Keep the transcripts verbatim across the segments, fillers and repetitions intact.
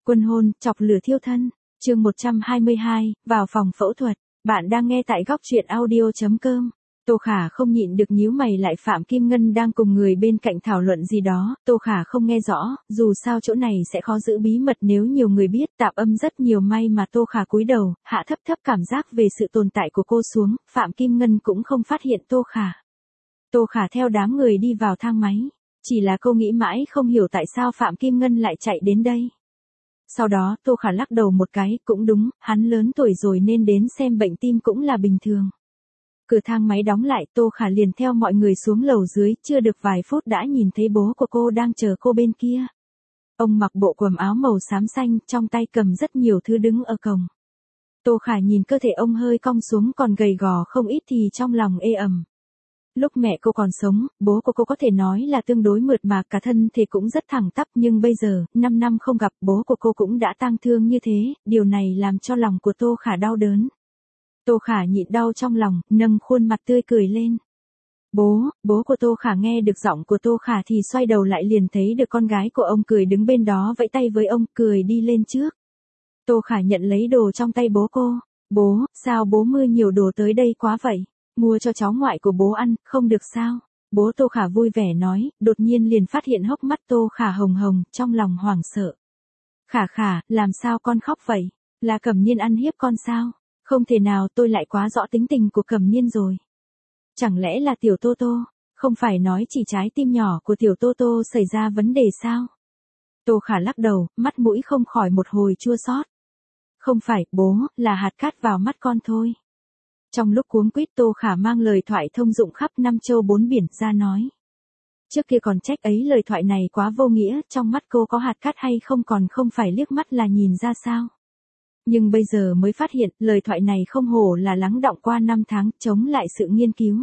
Quân hôn, chọc lửa thiêu thân. Chương một trăm hai mươi hai, vào phòng phẫu thuật. Bạn đang nghe tại góc truyện audio chấm com. Tô Khả không nhịn được nhíu mày lại. Phạm Kim Ngân đang cùng người bên cạnh thảo luận gì đó, Tô Khả không nghe rõ, dù sao chỗ này sẽ khó giữ bí mật nếu nhiều người biết. Tạp âm rất nhiều, may mà Tô Khả cúi đầu, hạ thấp thấp cảm giác về sự tồn tại của cô xuống, Phạm Kim Ngân cũng không phát hiện Tô Khả. Tô Khả theo đám người đi vào thang máy, chỉ là cô nghĩ mãi không hiểu tại sao Phạm Kim Ngân lại chạy đến đây. Sau đó Tô Khả lắc đầu một cái, cũng đúng, hắn lớn tuổi rồi nên đến xem bệnh tim cũng là bình thường. Cửa thang máy đóng lại, Tô Khả liền theo mọi người xuống lầu dưới, chưa được vài phút đã nhìn thấy bố của cô đang chờ cô bên kia. Ông mặc bộ quần áo màu xám xanh, trong tay cầm rất nhiều thứ đứng ở cổng. Tô Khả nhìn cơ thể ông hơi cong xuống còn gầy gò không ít thì trong lòng ê ẩm. Lúc mẹ cô còn sống, bố của cô có thể nói là tương đối mượt mà, cả thân thì cũng rất thẳng tắp, nhưng bây giờ, năm năm không gặp, bố của cô cũng đã tang thương như thế, điều này làm cho lòng của Tô Khả đau đớn. Tô Khả nhịn đau trong lòng, nâng khuôn mặt tươi cười lên. Bố, bố của Tô Khả nghe được giọng của Tô Khả thì xoay đầu lại liền thấy được con gái của ông cười đứng bên đó vẫy tay với ông, cười đi lên trước. Tô Khả nhận lấy đồ trong tay bố cô. Bố, sao bố mua nhiều đồ tới đây quá vậy? Mua cho cháu ngoại của bố ăn, không được sao? Bố Tô Khả vui vẻ nói, đột nhiên liền phát hiện hốc mắt Tô Khả hồng hồng, trong lòng hoảng sợ. Khả Khả, làm sao con khóc vậy? Là Cẩm Niên ăn hiếp con sao? Không thể nào, tôi lại quá rõ tính tình của Cẩm Niên rồi. Chẳng lẽ là Tiểu Tô Tô? Không phải nói chỉ trái tim nhỏ của Tiểu Tô Tô xảy ra vấn đề sao? Tô Khả lắc đầu, mắt mũi không khỏi một hồi chua xót. Không phải, bố, là hạt cát vào mắt con thôi. Trong lúc cuống quýt, Tô Khả mang lời thoại thông dụng khắp năm châu bốn biển ra nói. Trước kia còn trách ấy lời thoại này quá vô nghĩa, trong mắt cô có hạt cát hay không còn không phải liếc mắt là nhìn ra sao. Nhưng bây giờ mới phát hiện, lời thoại này không hổ là lắng đọng qua năm tháng, chống lại sự nghiên cứu.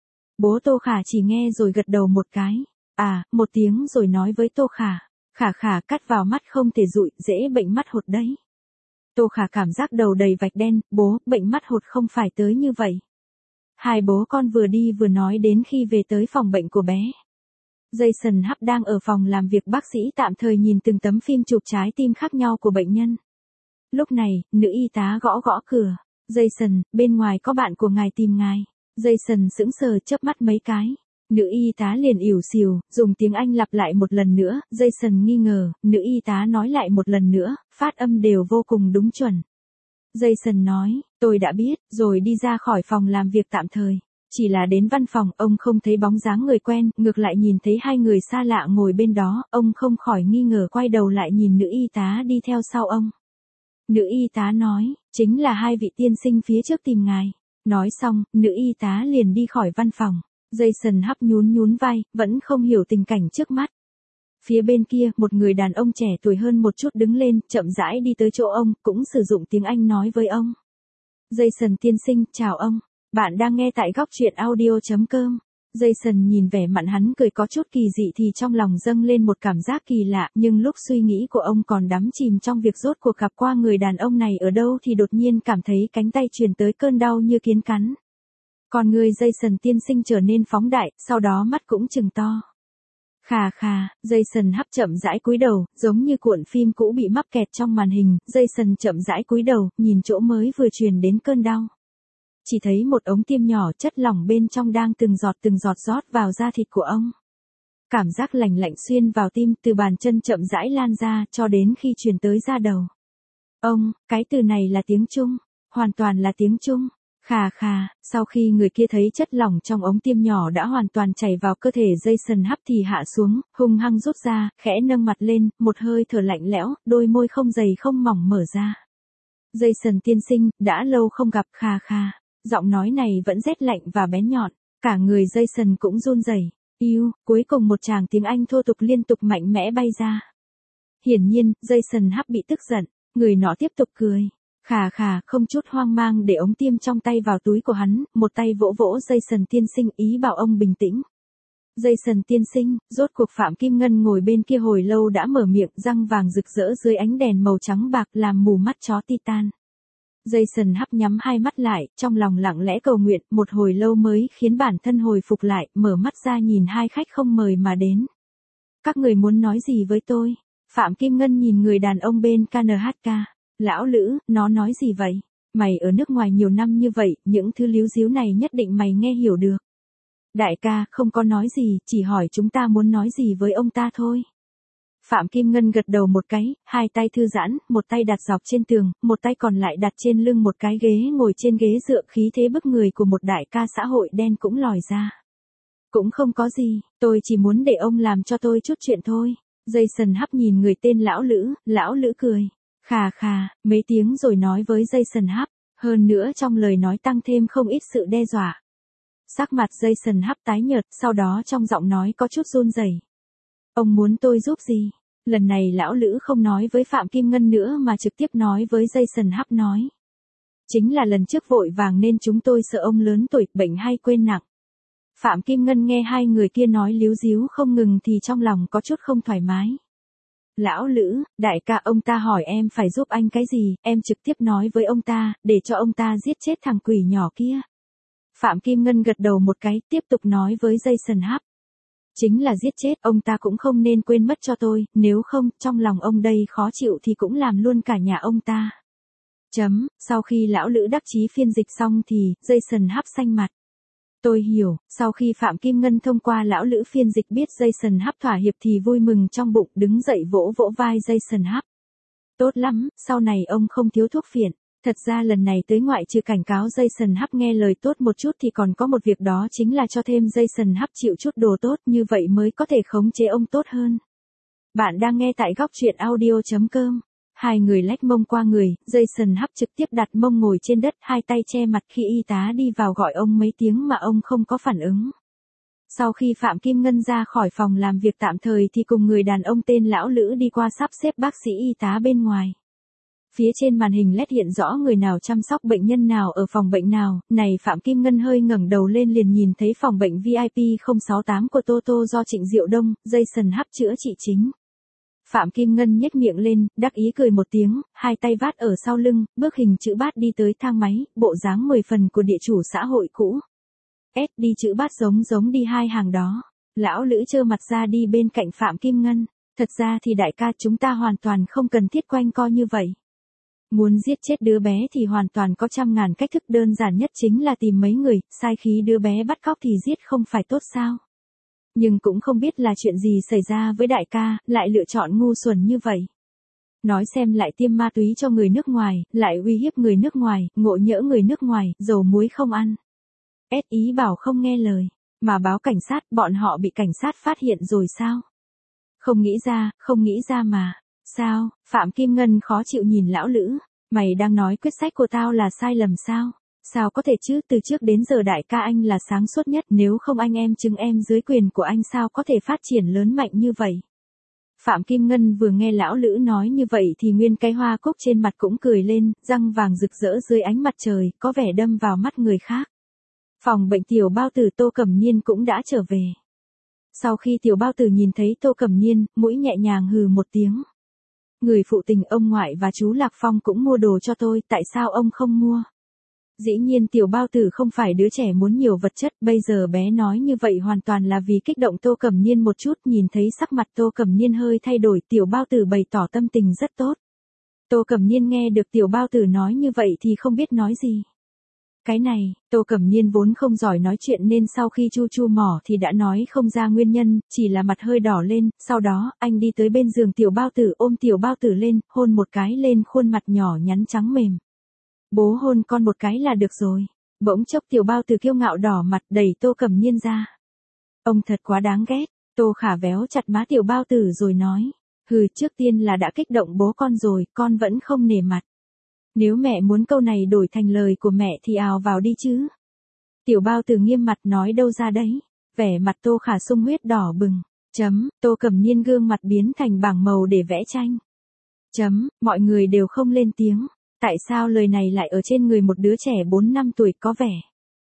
Bố Tô Khả chỉ nghe rồi gật đầu một cái. À, một tiếng rồi nói với Tô Khả. Khả Khả, cắt vào mắt không thể dụi, dễ bệnh mắt hột đấy. Tô Khả cảm giác đầu đầy vạch đen, bố, bệnh mắt hột không phải tới như vậy. Hai bố con vừa đi vừa nói đến khi về tới phòng bệnh của bé. Jason Hub đang ở phòng làm việc bác sĩ tạm thời nhìn từng tấm phim chụp trái tim khác nhau của bệnh nhân. Lúc này, nữ y tá gõ gõ cửa. Jason, bên ngoài có bạn của ngài tìm ngài. Jason sững sờ chớp mắt mấy cái. Nữ y tá liền ỉu xìu, dùng tiếng Anh lặp lại một lần nữa. Jason nghi ngờ, nữ y tá nói lại một lần nữa, phát âm đều vô cùng đúng chuẩn. Jason nói, tôi đã biết, rồi đi ra khỏi phòng làm việc tạm thời. Chỉ là đến văn phòng, ông không thấy bóng dáng người quen, ngược lại nhìn thấy hai người xa lạ ngồi bên đó, ông không khỏi nghi ngờ quay đầu lại nhìn nữ y tá đi theo sau ông. Nữ y tá nói, chính là hai vị tiên sinh phía trước tìm ngài. Nói xong, nữ y tá liền đi khỏi văn phòng. Jason Hub nhún nhún vai, vẫn không hiểu tình cảnh trước mắt. Phía bên kia, một người đàn ông trẻ tuổi hơn một chút đứng lên, chậm rãi đi tới chỗ ông, cũng sử dụng tiếng Anh nói với ông. Jason tiên sinh, chào ông. Bạn đang nghe tại góc truyện audio chấm com. Jason nhìn vẻ mặt hắn cười có chút kỳ dị thì trong lòng dâng lên một cảm giác kỳ lạ, nhưng lúc suy nghĩ của ông còn đắm chìm trong việc rốt cuộc gặp qua người đàn ông này ở đâu thì đột nhiên cảm thấy cánh tay truyền tới cơn đau như kiến cắn. Còn người Jason tiên sinh trở nên phóng đại, sau đó mắt cũng trừng to. Khà khà, Jason Hub chậm rãi cúi đầu, giống như cuộn phim cũ bị mắc kẹt trong màn hình, Jason chậm rãi cúi đầu, nhìn chỗ mới vừa truyền đến cơn đau. Chỉ thấy một ống tiêm nhỏ chất lỏng bên trong đang từng giọt từng giọt rót vào da thịt của ông. Cảm giác lạnh lạnh xuyên vào tim, từ bàn chân chậm rãi lan ra, cho đến khi truyền tới da đầu. Ông, cái từ này là tiếng Trung, hoàn toàn là tiếng Trung. Khà khà, sau khi người kia thấy chất lỏng trong ống tiêm nhỏ đã hoàn toàn chảy vào cơ thể Jason Hub thì hạ xuống, hung hăng rút ra, khẽ nâng mặt lên, một hơi thở lạnh lẽo, đôi môi không dày không mỏng mở ra. Jason tiên sinh, đã lâu không gặp. Khà khà. Giọng nói này vẫn rét lạnh và bén nhọn, cả người Jason cũng run rẩy. Yêu, cuối cùng một tràng tiếng Anh thô tục liên tục mạnh mẽ bay ra. Hiển nhiên, Jason Hub bị tức giận, người nọ tiếp tục cười. Khà khà, không chút hoang mang để ống tiêm trong tay vào túi của hắn, một tay vỗ vỗ Jason tiên sinh ý bảo ông bình tĩnh. Jason tiên sinh, rốt cuộc Phạm Kim Ngân ngồi bên kia hồi lâu đã mở miệng, răng vàng rực rỡ dưới ánh đèn màu trắng bạc làm mù mắt chó Titan. Jason Hub nhắm hai mắt lại, trong lòng lặng lẽ cầu nguyện, một hồi lâu mới khiến bản thân hồi phục lại, mở mắt ra nhìn hai khách không mời mà đến. Các người muốn nói gì với tôi? Phạm Kim Ngân nhìn người đàn ông bên ca en hát ca. Lão Lữ, nó nói gì vậy? Mày ở nước ngoài nhiều năm như vậy, những thứ líu díu này nhất định mày nghe hiểu được. Đại ca, không có nói gì, chỉ hỏi chúng ta muốn nói gì với ông ta thôi. Phạm Kim Ngân gật đầu một cái, hai tay thư giãn, một tay đặt dọc trên tường, một tay còn lại đặt trên lưng một cái ghế, ngồi trên ghế dựa, khí thế bức người của một đại ca xã hội đen cũng lòi ra. Cũng không có gì, tôi chỉ muốn để ông làm cho tôi chút chuyện thôi. Jason Hub nhìn người tên Lão Lữ, Lão Lữ cười. Khà khà, mấy tiếng rồi nói với Jason Hub, hơn nữa trong lời nói tăng thêm không ít sự đe dọa. Sắc mặt Jason Hub tái nhợt, sau đó trong giọng nói có chút run rẩy. Ông muốn tôi giúp gì? Lần này Lão Lữ không nói với Phạm Kim Ngân nữa mà trực tiếp nói với Jason Hub nói. Chính là lần trước vội vàng nên chúng tôi sợ ông lớn tuổi, bệnh hay quên nặng. Phạm Kim Ngân nghe hai người kia nói líu díu không ngừng thì trong lòng có chút không thoải mái. Lão Lữ, đại ca ông ta hỏi em phải giúp anh cái gì, em trực tiếp nói với ông ta, để cho ông ta giết chết thằng quỷ nhỏ kia. Phạm Kim Ngân gật đầu một cái, tiếp tục nói với Jason Hub. Chính là giết chết, ông ta cũng không nên quên mất cho tôi, nếu không, trong lòng ông đây khó chịu thì cũng làm luôn cả nhà ông ta. Chấm, sau khi Lão Lữ đắc chí phiên dịch xong thì, Jason Hub xanh mặt. Tôi hiểu, sau khi Phạm Kim Ngân thông qua Lão Lữ phiên dịch biết Jason Hub thỏa hiệp thì vui mừng trong bụng, đứng dậy vỗ vỗ vai Jason Hub. Tốt lắm, sau này ông không thiếu thuốc phiện. Thật ra lần này tới ngoại trừ cảnh cáo Jason Hub nghe lời tốt một chút thì còn có một việc đó chính là cho thêm Jason Hub chịu chút đồ tốt, như vậy mới có thể khống chế ông tốt hơn. Bạn đang nghe tại góc truyện audio chấm com. Hai người lách mông qua người, Jason Hub trực tiếp đặt mông ngồi trên đất, hai tay che mặt khi y tá đi vào gọi ông mấy tiếng mà ông không có phản ứng. Sau khi Phạm Kim Ngân ra khỏi phòng làm việc tạm thời thì cùng người đàn ông tên Lão Lữ đi qua sắp xếp bác sĩ y tá bên ngoài. Phía trên màn hình led hiện rõ người nào chăm sóc bệnh nhân nào ở phòng bệnh nào, này Phạm Kim Ngân hơi ngẩng đầu lên liền nhìn thấy phòng bệnh vi ai pi không sáu tám của Toto do Trịnh Diệu Đông, Jason Hub chữa trị chính. Phạm Kim Ngân nhếch miệng lên, đắc ý cười một tiếng, hai tay vát ở sau lưng, bước hình chữ bát đi tới thang máy, bộ dáng mười phần của địa chủ xã hội cũ. S đi chữ bát giống giống đi hai hàng đó. Lão Lữ trơ mặt ra đi bên cạnh Phạm Kim Ngân. Thật ra thì đại ca chúng ta hoàn toàn không cần thiết quanh co như vậy. Muốn giết chết đứa bé thì hoàn toàn có trăm ngàn cách thức, đơn giản nhất chính là tìm mấy người, sai khí đứa bé bắt cóc thì giết không phải tốt sao. Nhưng cũng không biết là chuyện gì xảy ra với đại ca, lại lựa chọn ngu xuẩn như vậy. Nói xem lại tiêm ma túy cho người nước ngoài, lại uy hiếp người nước ngoài, ngộ nhỡ người nước ngoài, dầu muối không ăn. S ý bảo không nghe lời, mà báo cảnh sát, bọn họ bị cảnh sát phát hiện rồi sao? Không nghĩ ra, không nghĩ ra mà. Sao? Phạm Kim Ngân khó chịu nhìn Lão Lữ. Mày đang nói quyết sách của tao là sai lầm sao? Sao có thể chứ, từ trước đến giờ đại ca anh là sáng suốt nhất, nếu không anh em chứng em dưới quyền của anh sao có thể phát triển lớn mạnh như vậy? Phạm Kim Ngân vừa nghe Lão Lữ nói như vậy thì nguyên cái hoa cúc trên mặt cũng cười lên, răng vàng rực rỡ dưới ánh mặt trời, có vẻ đâm vào mắt người khác. Phòng bệnh Tiểu Bao Tử Tô Cẩm Niên cũng đã trở về. Sau khi Tiểu Bao Tử nhìn thấy Tô Cẩm Niên, mũi nhẹ nhàng hừ một tiếng. Người phụ tình ông ngoại và chú Lạc Phong cũng mua đồ cho tôi, tại sao ông không mua? Dĩ nhiên Tiểu Bao Tử không phải đứa trẻ muốn nhiều vật chất, bây giờ bé nói như vậy hoàn toàn là vì kích động Tô Cẩm Niên một chút, nhìn thấy sắc mặt Tô Cẩm Niên hơi thay đổi, Tiểu Bao Tử bày tỏ tâm tình rất tốt. Tô Cẩm Niên nghe được Tiểu Bao Tử nói như vậy thì không biết nói gì. Cái này, Tô Cẩm Niên vốn không giỏi nói chuyện nên sau khi chu chu mỏ thì đã nói không ra nguyên nhân, chỉ là mặt hơi đỏ lên, sau đó, anh đi tới bên giường Tiểu Bao Tử ôm Tiểu Bao Tử lên, hôn một cái lên khuôn mặt nhỏ nhắn trắng mềm. Bố hôn con một cái là được rồi. Bỗng chốc Tiểu Bao Tử kiêu ngạo đỏ mặt đẩy Tô Cẩm Niên ra. Ông thật quá đáng ghét. Tô Khả véo chặt má Tiểu Bao Tử rồi nói. Hừ, trước tiên là đã kích động bố con rồi, con vẫn không nể mặt. Nếu mẹ muốn câu này đổi thành lời của mẹ thì ào vào đi chứ. Tiểu Bao Tử nghiêm mặt nói đâu ra đấy. Vẻ mặt Tô Khả sung huyết đỏ bừng. Chấm, Tô Cẩm Niên gương mặt biến thành bảng màu để vẽ tranh. Chấm, mọi người đều không lên tiếng. Tại sao lời này lại ở trên người một đứa trẻ bốn năm tuổi có vẻ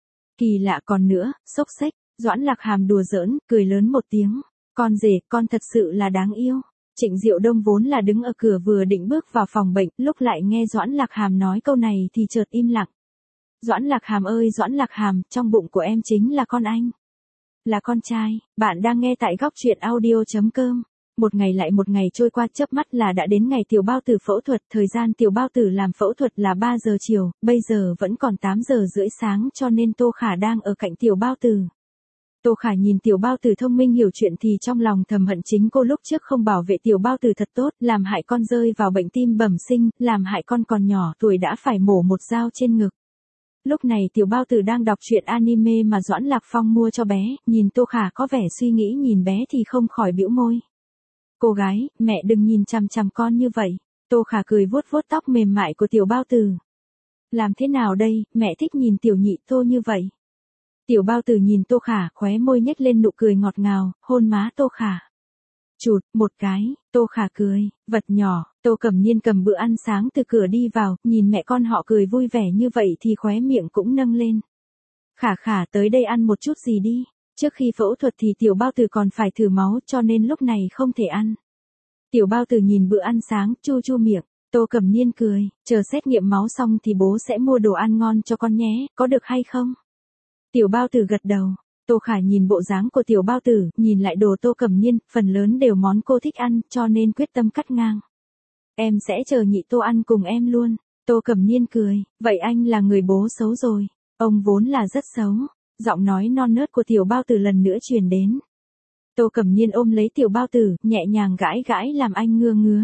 kỳ lạ, còn nữa, xốc xếch. Doãn Lạc Hàm đùa giỡn, cười lớn một tiếng. Con rể, con thật sự là đáng yêu. Trịnh Diệu Đông vốn là đứng ở cửa vừa định bước vào phòng bệnh, lúc lại nghe Doãn Lạc Hàm nói câu này thì chợt im lặng. Doãn Lạc Hàm ơi Doãn Lạc Hàm, trong bụng của em chính là con anh. Là con trai, bạn đang nghe tại góc truyện audio chấm com. Một ngày lại một ngày trôi qua, chớp mắt là đã đến ngày tiểu bao tử phẫu thuật, thời gian tiểu bao tử làm phẫu thuật là ba giờ chiều, bây giờ vẫn còn tám giờ rưỡi sáng cho nên Tô Khả đang ở cạnh tiểu bao tử. Tô Khả nhìn tiểu bao tử thông minh hiểu chuyện thì trong lòng thầm hận chính cô lúc trước không bảo vệ tiểu bao tử thật tốt, làm hại con rơi vào bệnh tim bẩm sinh, làm hại con còn nhỏ tuổi đã phải mổ một dao trên ngực. Lúc này tiểu bao tử đang đọc truyện anime mà Doãn Lạc Phong mua cho bé, nhìn Tô Khả có vẻ suy nghĩ nhìn bé thì không khỏi bĩu môi. Cô gái, mẹ đừng nhìn chằm chằm con như vậy. Tô Khả cười vuốt vuốt tóc mềm mại của tiểu bao tử. Làm thế nào đây, mẹ thích nhìn tiểu nhị Tô như vậy. Tiểu bao tử nhìn Tô Khả, khóe môi nhếch lên nụ cười ngọt ngào, hôn má Tô Khả. Chụt, một cái, Tô Khả cười, vật nhỏ. Tô Cẩm Niên cầm bữa ăn sáng từ cửa đi vào, nhìn mẹ con họ cười vui vẻ như vậy thì khóe miệng cũng nâng lên. Khả Khả tới đây ăn một chút gì đi. Trước khi phẫu thuật thì tiểu bao tử còn phải thử máu cho nên lúc này không thể ăn. Tiểu bao tử nhìn bữa ăn sáng, chu chu miệng. Tô Cẩm Niên cười, chờ xét nghiệm máu xong thì bố sẽ mua đồ ăn ngon cho con nhé, có được hay không? Tiểu bao tử gật đầu. Tô Khả nhìn bộ dáng của tiểu bao tử, nhìn lại đồ Tô Cẩm Niên, phần lớn đều món cô thích ăn, cho nên quyết tâm cắt ngang. Em sẽ chờ nhị Tô ăn cùng em luôn. Tô Cẩm Niên cười, vậy anh là người bố xấu rồi. Ông vốn là rất xấu. Giọng nói non nớt của tiểu bao tử lần nữa truyền đến. Tô Cẩm Niên ôm lấy tiểu bao tử, nhẹ nhàng gãi gãi làm anh ngưa ngứa.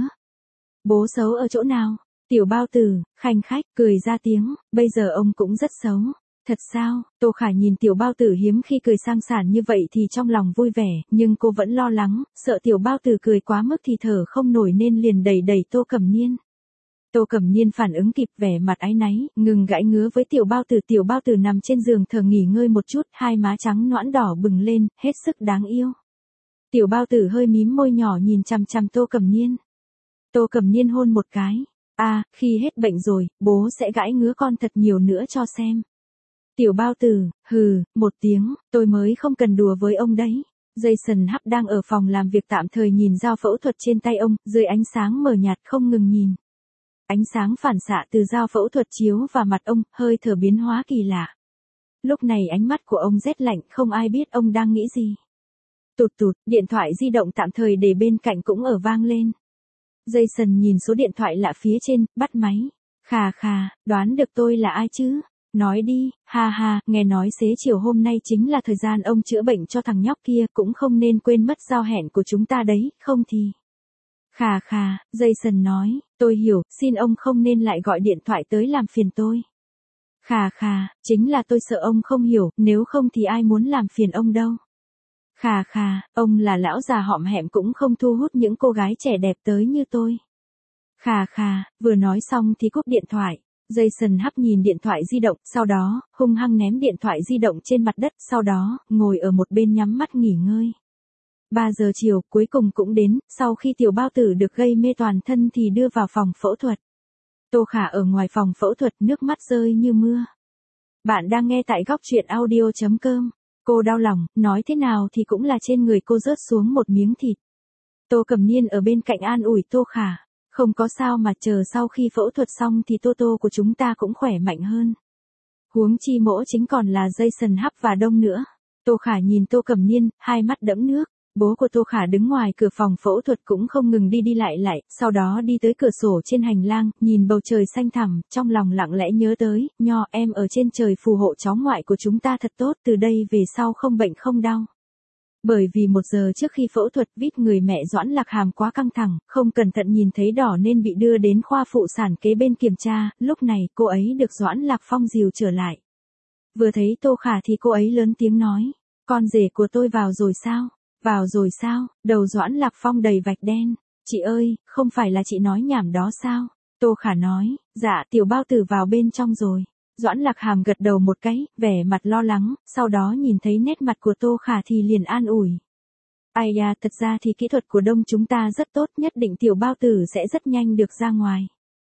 Bố xấu ở chỗ nào? Tiểu bao tử, khanh khách, cười ra tiếng, bây giờ ông cũng rất xấu. Thật sao? Tô Khả nhìn tiểu bao tử hiếm khi cười sang sảng như vậy thì trong lòng vui vẻ, nhưng cô vẫn lo lắng, sợ tiểu bao tử cười quá mức thì thở không nổi nên liền đẩy đẩy Tô Cẩm Niên. Tô Cẩm Niên phản ứng kịp, vẻ mặt áy náy, ngừng gãi ngứa với tiểu bao tử. Tiểu bao tử nằm trên giường thở nghỉ ngơi một chút, hai má trắng nõn đỏ bừng lên, hết sức đáng yêu. Tiểu bao tử hơi mím môi nhỏ nhìn chằm chằm Tô Cẩm Niên. Tô Cẩm Niên hôn một cái. À, khi hết bệnh rồi, bố sẽ gãi ngứa con thật nhiều nữa cho xem. Tiểu bao tử, hừ, một tiếng, tôi mới không cần đùa với ông đấy. Jason Hub đang ở phòng làm việc tạm thời nhìn dao phẫu thuật trên tay ông, dưới ánh sáng mờ nhạt không ngừng nhìn. Ánh sáng phản xạ từ dao phẫu thuật chiếu vào mặt ông, hơi thở biến hóa kỳ lạ. Lúc này ánh mắt của ông rét lạnh, không ai biết ông đang nghĩ gì. Tụt tụt, điện thoại di động tạm thời để bên cạnh cũng ở vang lên. Jason nhìn số điện thoại lạ phía trên, bắt máy. Khà khà, đoán được tôi là ai chứ? Nói đi, ha ha, nghe nói xế chiều hôm nay chính là thời gian ông chữa bệnh cho thằng nhóc kia, cũng không nên quên mất giao hẹn của chúng ta đấy, không thì. Khà khà, Jason nói, tôi hiểu, xin ông không nên lại gọi điện thoại tới làm phiền tôi. Khà khà, chính là tôi sợ ông không hiểu, nếu không thì ai muốn làm phiền ông đâu. Khà khà, ông là lão già hõm hẹm cũng không thu hút những cô gái trẻ đẹp tới như tôi. Khà khà, vừa nói xong thì cúp điện thoại. Jason Hub nhìn điện thoại di động, sau đó, hung hăng ném điện thoại di động trên mặt đất, sau đó, ngồi ở một bên nhắm mắt nghỉ ngơi. ba giờ chiều, cuối cùng cũng đến, sau khi tiểu bao tử được gây mê toàn thân thì đưa vào phòng phẫu thuật. Tô Khả ở ngoài phòng phẫu thuật, nước mắt rơi như mưa. Bạn đang nghe tại góc truyện audio chấm com. Cô đau lòng, nói thế nào thì cũng là trên người cô rớt xuống một miếng thịt. Tô Cẩm Niên ở bên cạnh an ủi Tô Khả. Không có sao mà, chờ sau khi phẫu thuật xong thì Tô Tô của chúng ta cũng khỏe mạnh hơn. Huống chi mỗ chính còn là Jason Hub và Đông nữa. Tô Khả nhìn Tô Cẩm Niên, hai mắt đẫm nước. Bố của Tô Khả đứng ngoài cửa phòng phẫu thuật cũng không ngừng đi đi lại lại, sau đó đi tới cửa sổ trên hành lang, nhìn bầu trời xanh thẳm, trong lòng lặng lẽ nhớ tới, Nho em ở trên trời phù hộ cháu ngoại của chúng ta thật tốt, từ đây về sau không bệnh không đau. Bởi vì một giờ trước khi phẫu thuật, vít người mẹ Doãn Lạc Hàm quá căng thẳng, không cẩn thận nhìn thấy đỏ nên bị đưa đến khoa phụ sản kế bên kiểm tra, lúc này cô ấy được Doãn Lạc Phong dìu trở lại. Vừa thấy Tô Khả thì cô ấy lớn tiếng nói, con rể của tôi vào rồi sao? Vào rồi sao? Đầu Doãn Lạc Phong đầy vạch đen. Chị ơi, không phải là chị nói nhảm đó sao? Tô Khả nói, dạ tiểu bao tử vào bên trong rồi. Doãn Lạc Hàm gật đầu một cái, vẻ mặt lo lắng, sau đó nhìn thấy nét mặt của Tô Khả thì liền an ủi. Ai da, thật ra thì kỹ thuật của Đông chúng ta rất tốt, nhất định tiểu bao tử sẽ rất nhanh được ra ngoài.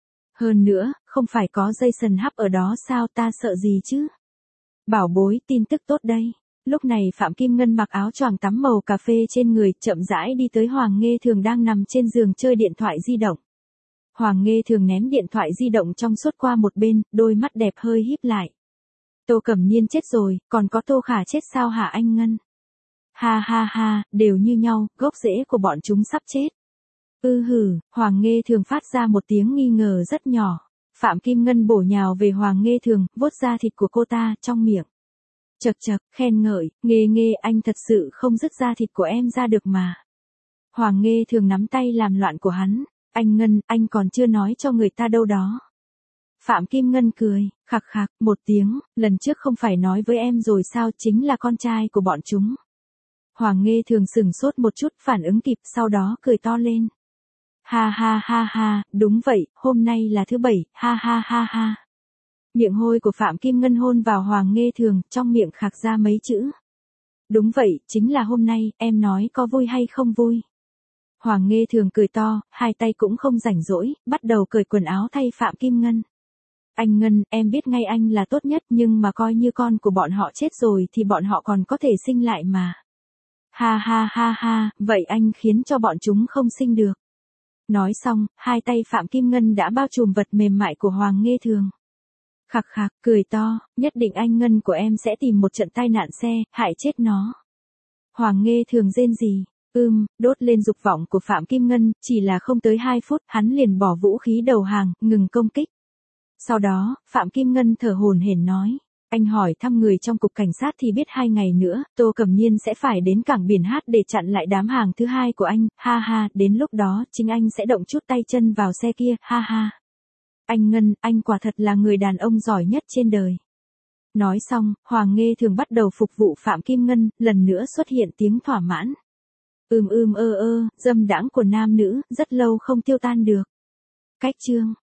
Hơn nữa, không phải có Jason Hub ở đó sao, ta sợ gì chứ? Bảo bối, tin tức tốt đây. Lúc này Phạm Kim Ngân mặc áo choàng tắm màu cà phê trên người, chậm rãi đi tới Hoàng Nghê Thường đang nằm trên giường chơi điện thoại di động. Hoàng Nghê Thường ném điện thoại di động trong suốt qua một bên, đôi mắt đẹp hơi híp lại. Tô Cẩm Niên chết rồi, còn có Tô Khả chết sao hả anh Ngân? Ha ha ha, đều như nhau, gốc rễ của bọn chúng sắp chết. Ư hừ, Hoàng Nghê Thường phát ra một tiếng nghi ngờ rất nhỏ. Phạm Kim Ngân bổ nhào về Hoàng Nghê Thường, vuốt da thịt của cô ta, trong miệng. Chật chật, khen ngợi, Nghê Nghê anh thật sự không dứt da thịt của em ra được mà. Hoàng Nghê Thường nắm tay làm loạn của hắn. Anh Ngân, anh còn chưa nói cho người ta đâu đó. Phạm Kim Ngân cười, khạc khạc, một tiếng, lần trước không phải nói với em rồi sao, chính là con trai của bọn chúng. Hoàng Nghê Thường sửng sốt một chút, phản ứng kịp, sau đó cười to lên. Ha ha ha ha, đúng vậy, hôm nay là thứ bảy, ha ha ha ha. Miệng hôi của Phạm Kim Ngân hôn vào Hoàng Nghê Thường, trong miệng khạc ra mấy chữ. Đúng vậy, chính là hôm nay, em nói có vui hay không vui. Hoàng Nghê Thường cười to, hai tay cũng không rảnh rỗi, bắt đầu cởi quần áo thay Phạm Kim Ngân. Anh Ngân, em biết ngay anh là tốt nhất, nhưng mà coi như con của bọn họ chết rồi thì bọn họ còn có thể sinh lại mà. Ha ha ha ha, vậy anh khiến cho bọn chúng không sinh được. Nói xong, hai tay Phạm Kim Ngân đã bao trùm vật mềm mại của Hoàng Nghê Thường. Khạc khạc, cười to, nhất định anh Ngân của em sẽ tìm một trận tai nạn xe, hại chết nó. Hoàng Nghê Thường rên rỉ, ưm, đốt lên dục vọng của Phạm Kim Ngân, chỉ là không tới hai phút, hắn liền bỏ vũ khí đầu hàng, ngừng công kích. Sau đó, Phạm Kim Ngân thở hổn hển nói, anh hỏi thăm người trong cục cảnh sát thì biết hai ngày nữa, Tô Cẩm Nhiên sẽ phải đến cảng biển Hát để chặn lại đám hàng thứ hai của anh, ha ha, đến lúc đó chính anh sẽ động chút tay chân vào xe kia, ha ha. Anh Ngân, anh quả thật là người đàn ông giỏi nhất trên đời. Nói xong, Hoàng Nghê Thường bắt đầu phục vụ Phạm Kim Ngân, lần nữa xuất hiện tiếng thỏa mãn. Ưm ưm ơ ơ, dâm đãng của nam nữ, rất lâu không tiêu tan được. Cách chương